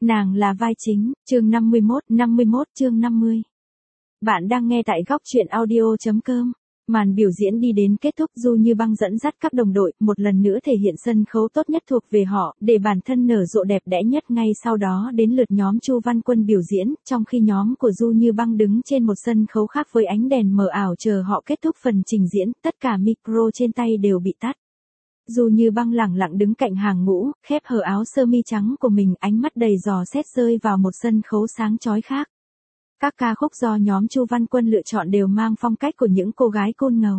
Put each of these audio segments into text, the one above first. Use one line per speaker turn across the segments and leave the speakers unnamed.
Nàng là vai chính, chương 51 chương 50. Bạn đang nghe tại góc truyện audio.com. Màn biểu diễn đi đến kết thúc, Du Như Băng dẫn dắt các đồng đội một lần nữa thể hiện sân khấu tốt nhất thuộc về họ, để bản thân nở rộ đẹp đẽ nhất. Ngay sau đó đến lượt nhóm Chu Văn Quân biểu diễn, trong khi nhóm của Du Như Băng đứng trên một sân khấu khác với ánh đèn mờ ảo chờ họ kết thúc phần trình diễn, tất cả micro trên tay đều bị tắt. Du Như Băng lẳng lặng đứng cạnh hàng ngũ, khép hở áo sơ mi trắng của mình, ánh mắt đầy dò xét rơi vào một sân khấu sáng chói khác. Các ca khúc do nhóm Chu Văn Quân lựa chọn đều mang phong cách của những cô gái côn ngầu.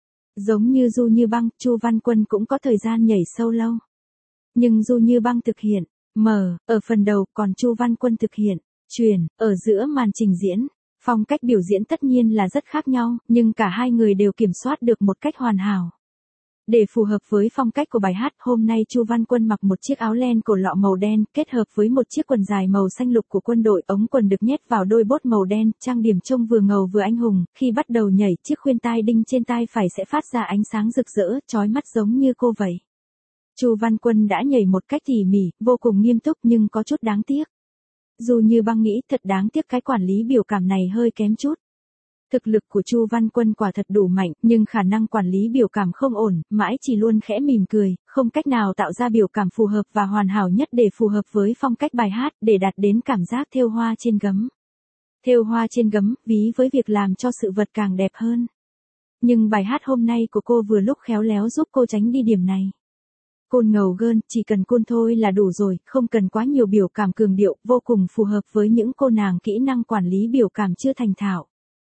Giống như Du Như Băng, Chu Văn Quân cũng có thời gian nhảy solo. Nhưng Du Như Băng thực hiện mở ở phần đầu, còn Chu Văn Quân thực hiện truyền ở giữa màn trình diễn. Phong cách biểu diễn tất nhiên là rất khác nhau, nhưng cả hai người đều kiểm soát được một cách hoàn hảo. Để phù hợp với phong cách của bài hát, hôm nay Chu Văn Quân mặc một chiếc áo len cổ lọ màu đen, kết hợp với một chiếc quần dài màu xanh lục của quân đội, ống quần được nhét vào đôi bốt màu đen, trang điểm trông vừa ngầu vừa anh hùng. Khi bắt đầu nhảy, chiếc khuyên tai đinh trên tai phải sẽ phát ra ánh sáng rực rỡ, chói mắt giống như cô vậy. Chu Văn Quân đã nhảy một cách tỉ mỉ, vô cùng nghiêm túc nhưng có chút đáng tiếc. Du Như Băng nghĩ thật đáng tiếc cái quản lý biểu cảm này hơi kém chút. Thực lực của Chu Văn Quân quả thật đủ mạnh, nhưng khả năng quản lý biểu cảm không ổn, mãi chỉ luôn khẽ mỉm cười, không cách nào tạo ra biểu cảm phù hợp và hoàn hảo nhất để phù hợp với phong cách bài hát, để đạt đến cảm giác thêu hoa trên gấm. Thêu hoa trên gấm, ví với việc làm cho sự vật càng đẹp hơn. Nhưng bài hát hôm nay của cô vừa lúc khéo léo giúp cô tránh đi điểm này. Côn ngầu gơn, chỉ cần côn thôi là đủ rồi, không cần quá nhiều biểu cảm cường điệu, vô cùng phù hợp với những cô nàng kỹ năng quản lý biểu cảm chưa thành thạo.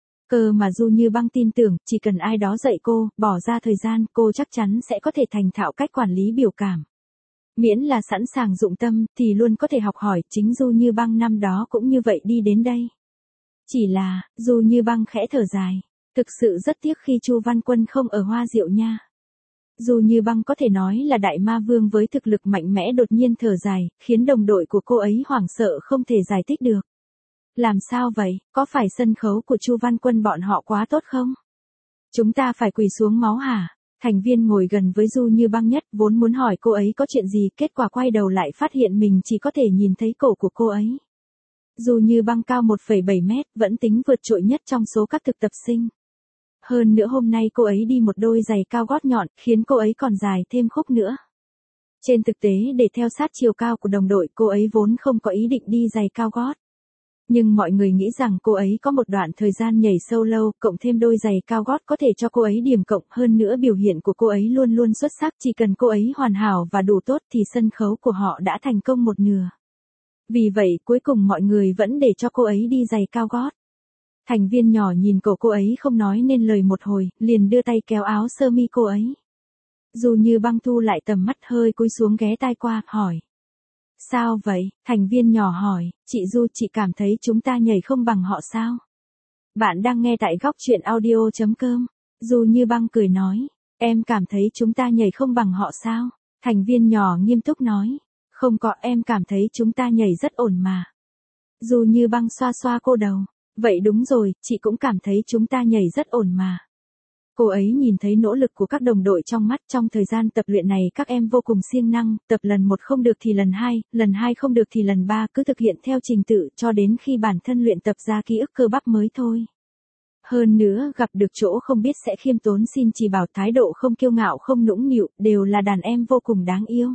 Cơ mà Du Như Băng tin tưởng, chỉ cần ai đó dạy cô, bỏ ra thời gian, cô chắc chắn sẽ có thể thành thạo cách quản lý biểu cảm. Miễn là sẵn sàng dụng tâm, thì luôn có thể học hỏi, chính Du Như Băng năm đó cũng như vậy đi đến đây. Chỉ là, Du Như Băng khẽ thở dài. Thực sự rất tiếc khi Chu Văn Quân không ở Hoa Diệu nha. Du Như Băng có thể nói là đại ma vương với thực lực mạnh mẽ đột nhiên thở dài, khiến đồng đội của cô ấy hoảng sợ không thể giải thích được. Làm sao vậy, có phải sân khấu của Chu Văn Quân bọn họ quá tốt không? Chúng ta phải quỳ xuống máu hả? Thành viên ngồi gần với Du Như Băng nhất vốn muốn hỏi cô ấy có chuyện gì, kết quả quay đầu lại phát hiện mình chỉ có thể nhìn thấy cổ của cô ấy. Du Như Băng cao 1,7 mét, vẫn tính vượt trội nhất trong số các thực tập sinh. Hơn nữa hôm nay cô ấy đi một đôi giày cao gót nhọn, khiến cô ấy còn dài thêm khúc nữa. Trên thực tế để theo sát chiều cao của đồng đội, cô ấy vốn không có ý định đi giày cao gót. Nhưng mọi người nghĩ rằng cô ấy có một đoạn thời gian nhảy solo, cộng thêm đôi giày cao gót có thể cho cô ấy điểm cộng, hơn nữa biểu hiện của cô ấy luôn luôn xuất sắc, chỉ cần cô ấy hoàn hảo và đủ tốt thì sân khấu của họ đã thành công một nửa. Vì vậy cuối cùng mọi người vẫn để cho cô ấy đi giày cao gót. Thành viên nhỏ nhìn cổ cô ấy không nói nên lời một hồi, liền đưa tay kéo áo sơ mi cô ấy. Du Như Băng thu lại tầm mắt, hơi cúi xuống ghé tai qua, hỏi. Sao vậy? Thành viên nhỏ hỏi, chị Du, chị cảm thấy chúng ta nhảy không bằng họ sao? Bạn đang nghe tại góc truyện audio.com. Du Như Băng cười nói, em cảm thấy chúng ta nhảy không bằng họ sao? Thành viên nhỏ nghiêm túc nói, không có, em cảm thấy chúng ta nhảy rất ổn mà. Du Như Băng xoa xoa cô đầu, vậy đúng rồi, chị cũng cảm thấy chúng ta nhảy rất ổn mà. Cô ấy nhìn thấy nỗ lực của các đồng đội trong mắt, trong thời gian tập luyện này các em vô cùng siêng năng, tập lần 1 không được thì lần 2 không được thì lần 3, cứ thực hiện theo trình tự cho đến khi bản thân luyện tập ra ký ức cơ bắp mới thôi. Hơn nữa, gặp được chỗ không biết sẽ khiêm tốn xin chỉ bảo, thái độ không kiêu ngạo không nũng nịu, đều là đàn em vô cùng đáng yêu.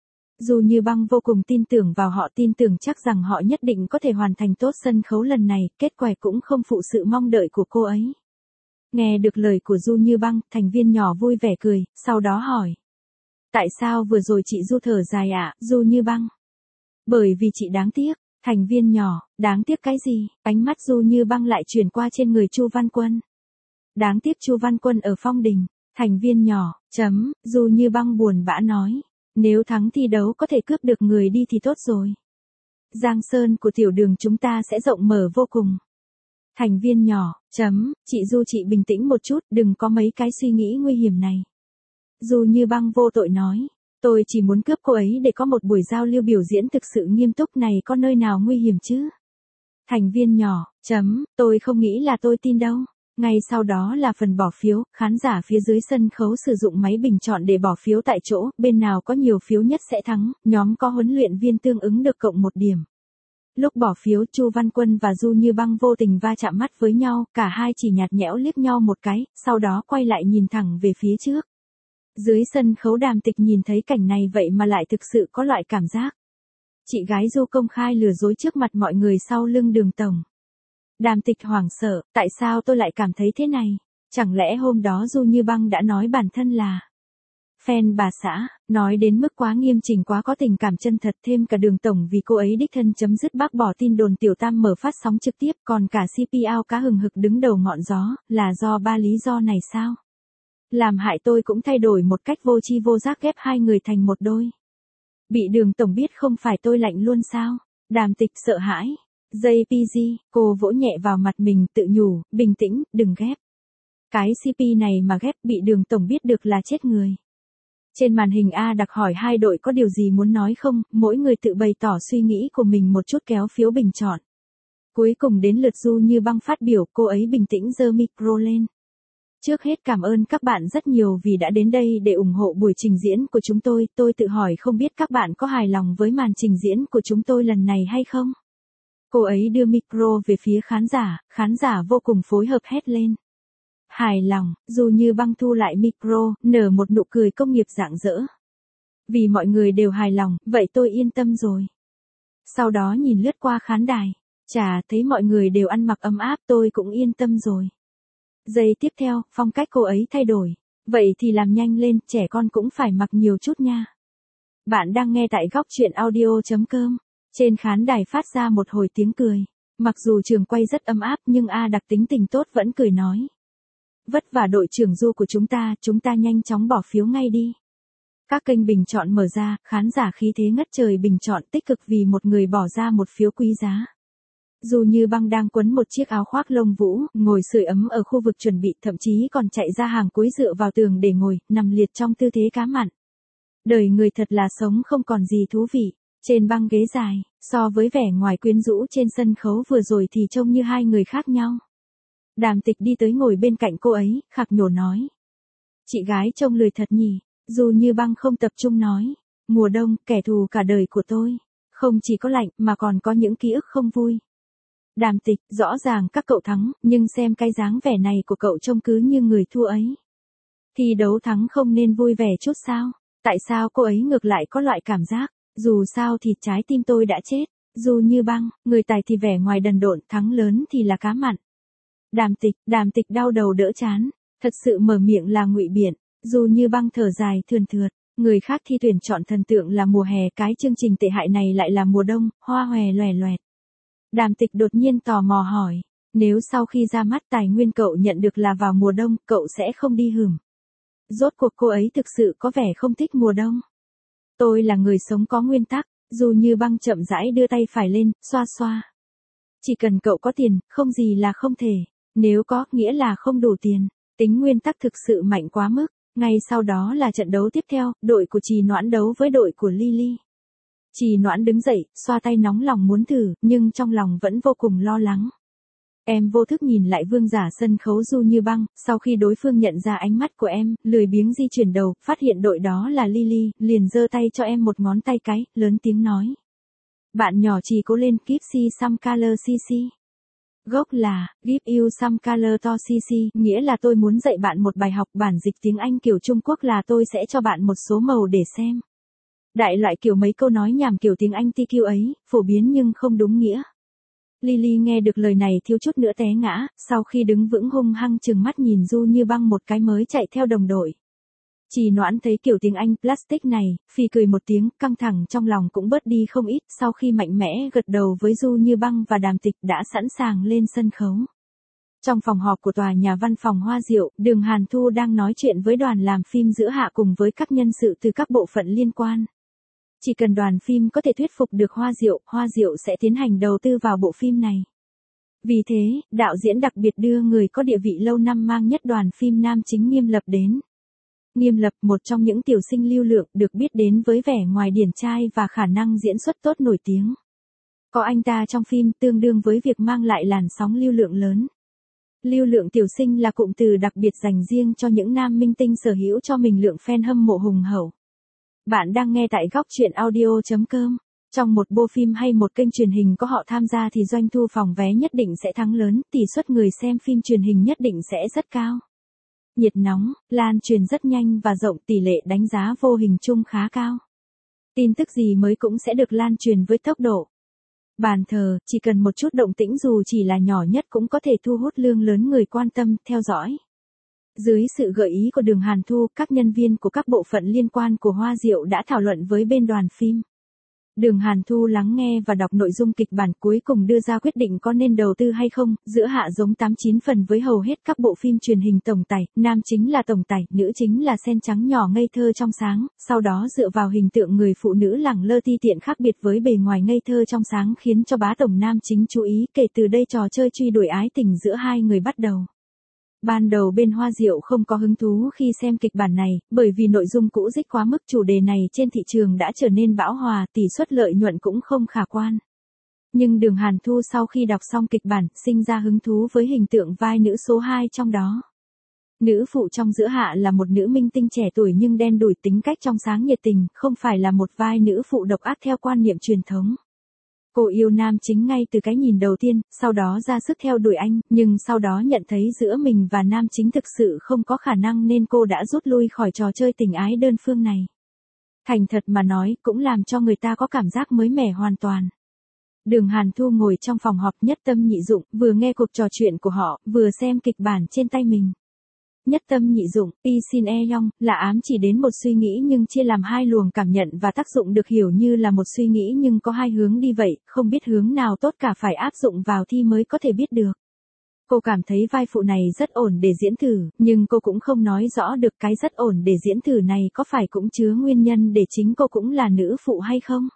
Du Như Băng vô cùng tin tưởng vào họ, tin tưởng chắc rằng họ nhất định có thể hoàn thành tốt sân khấu lần này, kết quả cũng không phụ sự mong đợi của cô ấy. Nghe được lời của Du Như Băng, thành viên nhỏ vui vẻ cười, sau đó hỏi. Tại sao vừa rồi chị Du thở dài ạ, Du Như Băng? Bởi vì chị đáng tiếc. Thành viên nhỏ, đáng tiếc cái gì? Ánh mắt Du Như Băng lại chuyển qua trên người Chu Văn Quân. Đáng tiếc Chu Văn Quân ở phong đình. Thành viên nhỏ, Du Như Băng buồn bã nói. Nếu thắng thi đấu có thể cướp được người đi thì tốt rồi. Giang sơn của tiểu đường chúng ta sẽ rộng mở vô cùng. Thành viên nhỏ, chị Du, chị bình tĩnh một chút, đừng có mấy cái suy nghĩ nguy hiểm này. Du Như Băng vô tội nói, tôi chỉ muốn cướp cô ấy để có một buổi giao lưu biểu diễn thực sự nghiêm túc, này có nơi nào nguy hiểm chứ? Thành viên nhỏ, tôi không nghĩ là tôi tin đâu. Ngay sau đó là phần bỏ phiếu, khán giả phía dưới sân khấu sử dụng máy bình chọn để bỏ phiếu tại chỗ, bên nào có nhiều phiếu nhất sẽ thắng, nhóm có huấn luyện viên tương ứng được cộng 1 điểm. Lúc bỏ phiếu Chu Văn Quân và Du Như Băng vô tình va chạm mắt với nhau, cả hai chỉ nhạt nhẽo liếc nhau một cái, sau đó quay lại nhìn thẳng về phía trước. Dưới sân khấu Đàm Tịch nhìn thấy cảnh này vậy mà lại thực sự có loại cảm giác. Chị gái Du công khai lừa dối trước mặt mọi người sau lưng Đường tổng. Đàm Tịch hoảng sợ, tại sao tôi lại cảm thấy thế này? Chẳng lẽ hôm đó Du Như Băng đã nói bản thân là fan bà xã, nói đến mức quá nghiêm chỉnh quá có tình cảm chân thật, thêm cả Đường tổng vì cô ấy đích thân chấm dứt bác bỏ tin đồn Tiểu Tam mở phát sóng trực tiếp, còn cả CP ao cá hừng hực đứng đầu ngọn gió, là do ba lý do này sao? Làm hại tôi cũng thay đổi một cách vô tri vô giác ghép hai người thành một đôi. Bị Đường tổng biết không phải tôi lạnh luôn sao? Đàm Tịch sợ hãi. JPG, cô vỗ nhẹ vào mặt mình tự nhủ, bình tĩnh, đừng ghép. Cái CP này mà ghép bị Đường tổng biết được là chết người. Trên màn hình A Đặc hỏi hai đội có điều gì muốn nói không, mỗi người tự bày tỏ suy nghĩ của mình một chút kéo phiếu bình chọn. Cuối cùng đến lượt Du Như Băng phát biểu, cô ấy bình tĩnh giơ micro lên. Trước hết cảm ơn các bạn rất nhiều vì đã đến đây để ủng hộ buổi trình diễn của chúng tôi tự hỏi không biết các bạn có hài lòng với màn trình diễn của chúng tôi lần này hay không? Cô ấy đưa micro về phía khán giả vô cùng phối hợp hét lên. Hài lòng, Du Như Băng thu lại micro, nở một nụ cười công nghiệp rạng rỡ. Vì mọi người đều hài lòng, vậy tôi yên tâm rồi. Sau đó nhìn lướt qua khán đài, chà, thấy mọi người đều ăn mặc ấm áp, tôi cũng yên tâm rồi. Giây tiếp theo, phong cách cô ấy thay đổi. Vậy thì làm nhanh lên, trẻ con cũng phải mặc nhiều chút nha. Bạn đang nghe tại góc chuyện audio.com. Trên khán đài phát ra một hồi tiếng cười. Mặc dù trường quay rất ấm áp nhưng A Đặc tính tình tốt vẫn cười nói. Vất vả đội trưởng Du của chúng ta nhanh chóng bỏ phiếu ngay đi. Các kênh bình chọn mở ra, khán giả khí thế ngất trời bình chọn tích cực vì một người bỏ ra một phiếu quý giá. Du Như Băng đang quấn một chiếc áo khoác lông vũ, ngồi sưởi ấm ở khu vực chuẩn bị, thậm chí còn chạy ra hàng cuối dựa vào tường để ngồi, nằm liệt trong tư thế cá mặn. Đời người thật là sống không còn gì thú vị. Trên băng ghế dài, so với vẻ ngoài quyến rũ trên sân khấu vừa rồi thì trông như hai người khác nhau. Đàm Tịch đi tới ngồi bên cạnh cô ấy, khạc nhổ nói. Chị gái trông lười thật nhỉ. Du Như Băng không tập trung nói. Mùa đông, kẻ thù cả đời của tôi. Không chỉ có lạnh mà còn có những ký ức không vui. Đàm Tịch, rõ ràng các cậu thắng, nhưng xem cái dáng vẻ này của cậu trông cứ như người thua ấy. Thi đấu thắng không nên vui vẻ chút sao? Tại sao cô ấy ngược lại có loại cảm giác, dù sao thì trái tim tôi đã chết. Du Như Băng, người tài thì vẻ ngoài đần độn, thắng lớn thì là cá mặn. Đàm Tịch đau đầu đỡ chán, thật sự mở miệng là ngụy biện. Du Như Băng thở dài thườn thượt, người khác thi tuyển chọn thần tượng là mùa hè, cái chương trình tệ hại này lại là mùa đông, hoa hòe loè loẹt. Đàm Tịch đột nhiên tò mò hỏi, nếu sau khi ra mắt tài nguyên cậu nhận được là vào mùa đông, cậu sẽ không đi hửm? Rốt cuộc cô ấy thực sự có vẻ không thích mùa đông. Tôi là người sống có nguyên tắc. Du Như Băng chậm rãi đưa tay phải lên, xoa xoa. Chỉ cần cậu có tiền, không gì là không thể. Nếu có, nghĩa là không đủ tiền. Tính nguyên tắc thực sự mạnh quá mức. Ngay sau đó là trận đấu tiếp theo, đội của Trì Noãn đấu với đội của Lily. Trì Noãn đứng dậy, xoa tay nóng lòng muốn thử, nhưng trong lòng vẫn vô cùng lo lắng. Em vô thức nhìn lại vương giả sân khấu Du Như Băng, sau khi đối phương nhận ra ánh mắt của em, lười biếng di chuyển đầu, phát hiện đội đó là Lily, liền giơ tay cho em một ngón tay cái, lớn tiếng nói. Bạn nhỏ Trì cố lên, give she some color cc. Gốc là, give you some color to cc, nghĩa là tôi muốn dạy bạn một bài học, bản dịch tiếng Anh kiểu Trung Quốc là tôi sẽ cho bạn một số màu để xem. Đại loại kiểu mấy câu nói nhảm kiểu tiếng Anh TQ ấy, phổ biến nhưng không đúng nghĩa. Lily nghe được lời này thiếu chút nữa té ngã, sau khi đứng vững hung hăng trừng mắt nhìn Du Như Băng một cái mới chạy theo đồng đội. Trì Noãn thấy kiểu tiếng Anh plastic này, phì cười một tiếng, căng thẳng trong lòng cũng bớt đi không ít, sau khi mạnh mẽ gật đầu với Du Như Băng và Đàm Tịch đã sẵn sàng lên sân khấu. Trong phòng họp của tòa nhà văn phòng Hoa Diệu, Đường Hàn Thu đang nói chuyện với đoàn làm phim giữa hạ cùng với các nhân sự từ các bộ phận liên quan. Chỉ cần đoàn phim có thể thuyết phục được Hoa Diệu sẽ tiến hành đầu tư vào bộ phim này. Vì thế, đạo diễn đặc biệt đưa người có địa vị lâu năm mang nhất đoàn phim nam chính Nghiêm Lập đến. Nghiêm Lập, một trong những tiểu sinh lưu lượng, được biết đến với vẻ ngoài điển trai và khả năng diễn xuất tốt nổi tiếng. Có anh ta trong phim tương đương với việc mang lại làn sóng lưu lượng lớn. Lưu lượng tiểu sinh là cụm từ đặc biệt dành riêng cho những nam minh tinh sở hữu cho mình lượng fan hâm mộ hùng hậu. Bạn đang nghe tại góc chuyện audio.com. Trong một bộ phim hay một kênh truyền hình có họ tham gia thì doanh thu phòng vé nhất định sẽ thắng lớn, tỷ suất người xem phim truyền hình nhất định sẽ rất cao. Nhiệt nóng, lan truyền rất nhanh và rộng, tỷ lệ đánh giá vô hình chung khá cao. Tin tức gì mới cũng sẽ được lan truyền với tốc độ. Bàn thờ, chỉ cần một chút động tĩnh dù chỉ là nhỏ nhất cũng có thể thu hút lượng lớn người quan tâm, theo dõi. Dưới sự gợi ý của Đường Hàn Thu, các nhân viên của các bộ phận liên quan của Hoa Diệu đã thảo luận với bên đoàn phim. Đường Hàn Thu lắng nghe và đọc nội dung kịch bản, cuối cùng đưa ra quyết định có nên đầu tư hay không, giữa hạ giống 8-9 phần với hầu hết các bộ phim truyền hình tổng tài, nam chính là tổng tài, nữ chính là sen trắng nhỏ ngây thơ trong sáng, sau đó dựa vào hình tượng người phụ nữ lẳng lơ ti tiện khác biệt với bề ngoài ngây thơ trong sáng khiến cho bá tổng nam chính chú ý, kể từ đây trò chơi truy đuổi ái tình giữa hai người bắt đầu. Ban đầu bên Hoa Diệu không có hứng thú khi xem kịch bản này, bởi vì nội dung cũ dích quá mức, chủ đề này trên thị trường đã trở nên bão hòa, tỷ suất lợi nhuận cũng không khả quan. Nhưng Đường Hàn Thu sau khi đọc xong kịch bản, sinh ra hứng thú với hình tượng vai nữ số 2 trong đó. Nữ phụ trong Giữa Hạ là một nữ minh tinh trẻ tuổi nhưng đen đủi, tính cách trong sáng nhiệt tình, không phải là một vai nữ phụ độc ác theo quan niệm truyền thống. Cô yêu nam chính ngay từ cái nhìn đầu tiên, sau đó ra sức theo đuổi anh, nhưng sau đó nhận thấy giữa mình và nam chính thực sự không có khả năng nên cô đã rút lui khỏi trò chơi tình ái đơn phương này. Thành thật mà nói, cũng làm cho người ta có cảm giác mới mẻ hoàn toàn. Đường Hàn Thu ngồi trong phòng họp Nhất Tâm Nhị Dụng, vừa nghe cuộc trò chuyện của họ, vừa xem kịch bản trên tay mình. Nhất Tâm Nhị Dụng, Y Sin E Yong, là ám chỉ đến một suy nghĩ nhưng chia làm hai luồng cảm nhận và tác dụng, được hiểu như là một suy nghĩ nhưng có hai hướng đi vậy, không biết hướng nào tốt cả, phải áp dụng vào thi mới có thể biết được. Cô cảm thấy vai phụ này rất ổn để diễn thử, nhưng cô cũng không nói rõ được cái rất ổn để diễn thử này có phải cũng chứa nguyên nhân để chính cô cũng là nữ phụ hay không.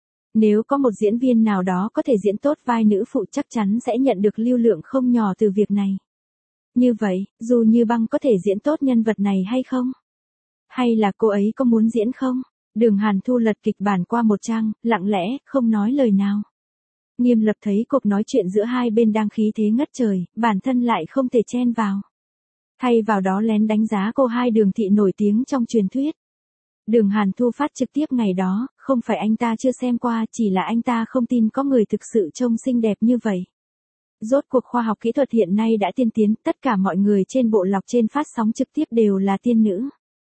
Nếu có một diễn viên nào đó có thể diễn tốt vai nữ phụ chắc chắn sẽ nhận được lưu lượng không nhỏ từ việc này. Như vậy, Du Như Băng có thể diễn tốt nhân vật này hay không? Hay là cô ấy có muốn diễn không? Đường Hàn Thu lật kịch bản qua một trang, lặng lẽ, không nói lời nào. Nghiêm Lập thấy cuộc nói chuyện giữa hai bên đang khí thế ngất trời, bản thân lại không thể chen vào. Thay vào đó lén đánh giá cô hai Đường thị nổi tiếng trong truyền thuyết. Đường Hàn Thu phát trực tiếp ngày đó, không phải anh ta chưa xem qua, chỉ là anh ta không tin có người thực sự trông xinh đẹp như vậy. Rốt cuộc khoa học kỹ thuật hiện nay đã tiên tiến, tất cả mọi người trên bộ lọc trên phát sóng trực tiếp đều là tiên nữ.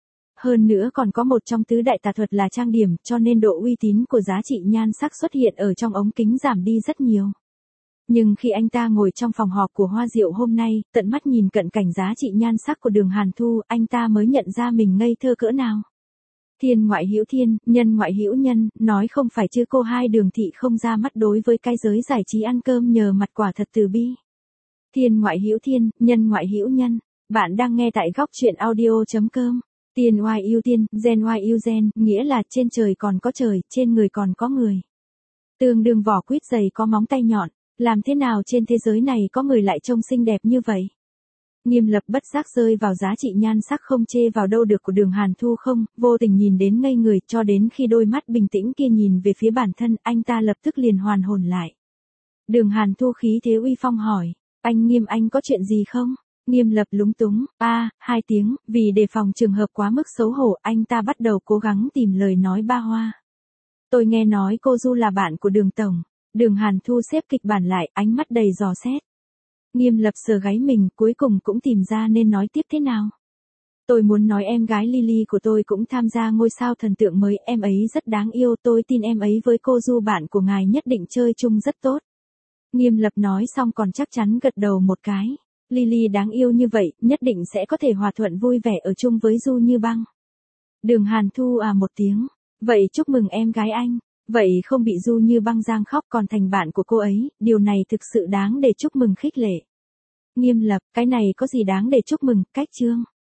Hơn nữa còn có một trong tứ đại tà thuật là trang điểm, cho nên độ uy tín của giá trị nhan sắc xuất hiện ở trong ống kính giảm đi rất nhiều. Nhưng khi anh ta ngồi trong phòng họp của Hoa Diệu hôm nay, tận mắt nhìn cận cảnh giá trị nhan sắc của Đường Hàn Thu, anh ta mới nhận ra mình ngây thơ cỡ nào. Thiên ngoại hữu thiên, nhân ngoại hữu nhân, nói không phải chứ cô hai Đường thị không ra mắt đối với cái giới giải trí ăn cơm nhờ mặt, quả thật từ bi. Thiên ngoại hữu thiên, nhân ngoại hữu nhân. Bạn đang nghe tại góc truyện audio.com. Tiên oai yêu tiên, gen oai yêu gen, nghĩa là trên trời còn có trời, trên người còn có người. Tương đương vỏ quýt dày có móng tay nhọn, làm thế nào trên thế giới này có người lại trông xinh đẹp như vậy? Nghiêm Lập bất giác rơi vào giá trị nhan sắc không chê vào đâu được của Đường Hàn Thu không, vô tình nhìn đến ngây người, cho đến khi đôi mắt bình tĩnh kia nhìn về phía bản thân, anh ta lập tức liền hoàn hồn lại. Đường Hàn Thu khí thế uy phong hỏi, anh Nghiêm, anh có chuyện gì không? Nghiêm Lập lúng túng, hai tiếng, vì đề phòng trường hợp quá mức xấu hổ, anh ta bắt đầu cố gắng tìm lời nói ba hoa. Tôi nghe nói cô Du là bạn của Đường tổng. Đường Hàn Thu xếp kịch bản lại, ánh mắt đầy dò xét. Nghiêm Lập sờ gáy mình, cuối cùng cũng tìm ra nên nói tiếp thế nào. Tôi muốn nói em gái Lily của tôi cũng tham gia ngôi sao thần tượng mới, em ấy rất đáng yêu, tôi tin em ấy với cô Du bạn của ngài nhất định chơi chung rất tốt. Nghiêm Lập nói xong còn chắc chắn gật đầu một cái. Lily đáng yêu như vậy, nhất định sẽ có thể hòa thuận vui vẻ ở chung với Du Như Băng. Đường Hàn Thu một tiếng. Vậy chúc mừng em gái anh. Vậy không bị Du Như Băng giang khóc còn thành bạn của cô ấy, điều này thực sự đáng để chúc mừng khích lệ. Nghiêm Lập, cái này có gì đáng để chúc mừng, cách chương.